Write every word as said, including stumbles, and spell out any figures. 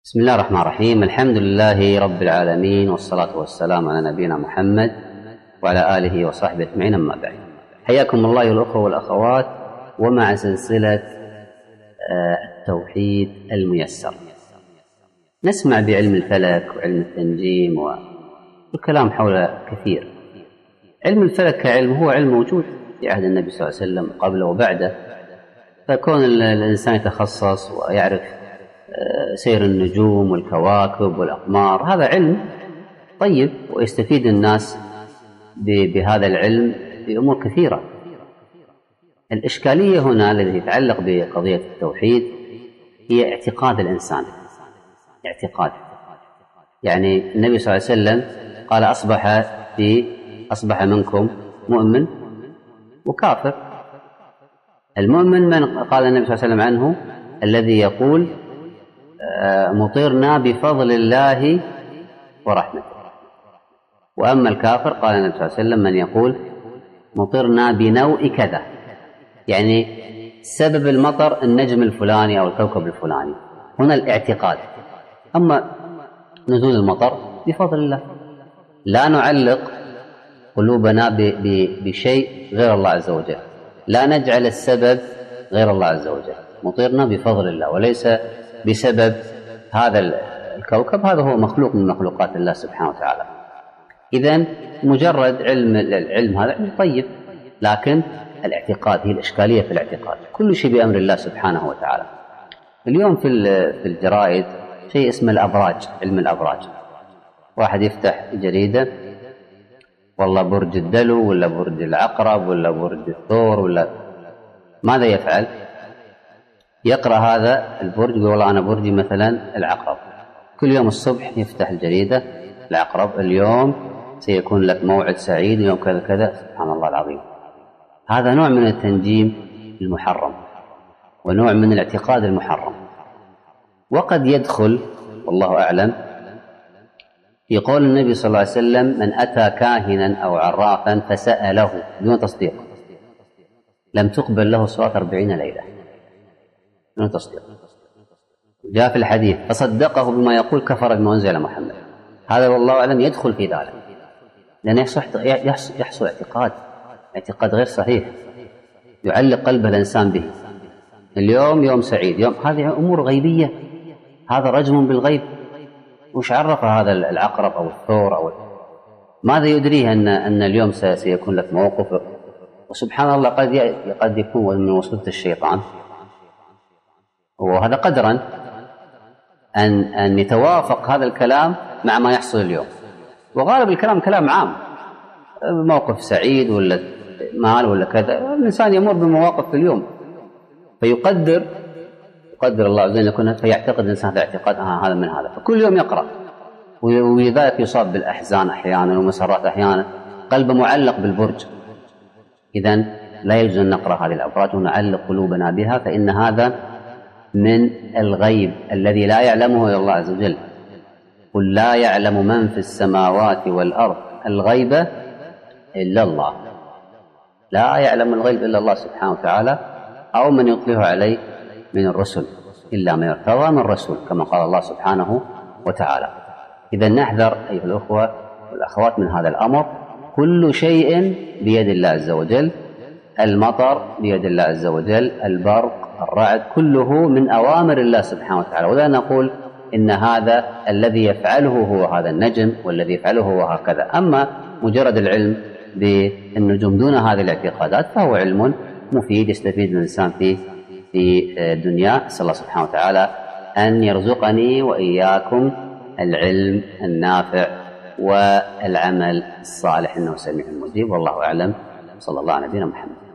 بسم الله الرحمن الرحيم. الحمد لله رب العالمين، والصلاة والسلام على نبينا محمد وعلى آله وصحبه أجمعين، أما بعد. حياكم الله الأخوة والأخوات، ومع سلسلة التوحيد الميسر. نسمع بعلم الفلك وعلم التنجيم والكلام حول كثير. علم الفلك كعلم هو علم موجود في عهد النبي صلى الله عليه وسلم قبله وبعده، فكون الإنسان يتخصص ويعرف سير النجوم والكواكب والأقمار هذا علم طيب، ويستفيد الناس بهذا العلم بأمور كثيرة. الإشكالية هنا التي تتعلق بقضية التوحيد هي اعتقاد الإنسان. اعتقاد يعني النبي صلى الله عليه وسلم قال أصبح في أصبح منكم مؤمن وكافر. المؤمن من قال النبي صلى الله عليه وسلم عنه الذي يقول مطرنا بفضل الله ورحمته. وأما الكافر قال النبي صلى الله عليه وسلم من يقول مطرنا بنوء كذا، يعني سبب المطر النجم الفلاني أو الكوكب الفلاني. هنا الاعتقاد. أما نزول المطر بفضل الله، لا نعلق قلوبنا بشيء غير الله عز وجل، لا نجعل السبب غير الله عز وجل. مطرنا بفضل الله وليس بسبب هذا الكوكب، هذا هو مخلوق من مخلوقات الله سبحانه وتعالى. إذن مجرد علم العلم هذا علم طيب، لكن الاعتقاد هي الإشكالية في الاعتقاد. كل شيء بأمر الله سبحانه وتعالى. اليوم في في الجرائد شيء اسمه الأبراج، علم الأبراج. واحد يفتح جريدة والله برج الدلو ولا برج العقرب ولا برج الثور ولا ماذا يفعل؟ يقرأ هذا البرج يقول والله أنا برجي مثلا العقرب. كل يوم الصبح يفتح الجريدة العقرب اليوم سيكون لك موعد سعيد يوم كذا كذا. سبحان الله العظيم، هذا نوع من التنجيم المحرم ونوع من الاعتقاد المحرم. وقد يدخل والله أعلم في قول النبي صلى الله عليه وسلم من أتى كاهنا أو عرافا فسأله دون تصديق لم تقبل له صلاة أربعين ليلة دون تصديق. جاء في الحديث فصدقه بما يقول كفر بما أنزل على محمد. هذا والله أعلم يدخل في ذلك، لأن يحصل, يحصل اعتقاد اعتقاد غير صحيح يعلق قلب الإنسان به. اليوم يوم سعيد، يوم هذه أمور غيبية، هذا رجم بالغيب. وش عرف هذا العقرب أو الثور أو ماذا يدريه أن أن اليوم سيكون لك موقف؟ وسبحان الله قد قد يكون من وسوسة الشيطان، وهذا قدرا أن أن يتوافق هذا الكلام مع ما يحصل اليوم. وغالب الكلام كلام عام، موقف سعيد ولا مال ولا كذا، الإنسان يمر بمواقف في اليوم فيقدر يقدر الله عز وجل يكون، فيعتقد الإنسان هذا اعتقاد هذا من هذا، فكل يوم يقرأ، ولذلك يصاب بالأحزان أحيانا ومسرات أحيانا، قلبه معلق بالبرج. إذن لا يجوز أن نقرأ هذه الأبراج ونعلق قلوبنا بها، فإن هذا من الغيب الذي لا يعلمه إلا الله عز وجل. قل لا يعلم من في السماوات والأرض الغيب إلا الله. لا يعلم الغيب إلا الله سبحانه وتعالى أو من يطلع عليه من الرسل، إلا ما يرتضى من الرسول كما قال الله سبحانه وتعالى. إذا نحذر أيها الأخوة والأخوات من هذا الأمر. كل شيء بيد الله عز وجل، المطر بيد الله عز وجل، البرق، الرعد، كله من أوامر الله سبحانه وتعالى. ولا نقول إن هذا الذي يفعله هو هذا النجم والذي يفعله هو هكذا. أما مجرد العلم بالنجوم دون هذه الاعتقادات فهو علم مفيد يستفيد الإنسان فيه في الدنيا. أسأل الله سبحانه وتعالى أن يرزقني وإياكم العلم النافع والعمل الصالح، إنه سميع مجيب. والله أعلم. صلى الله على نبينا محمد.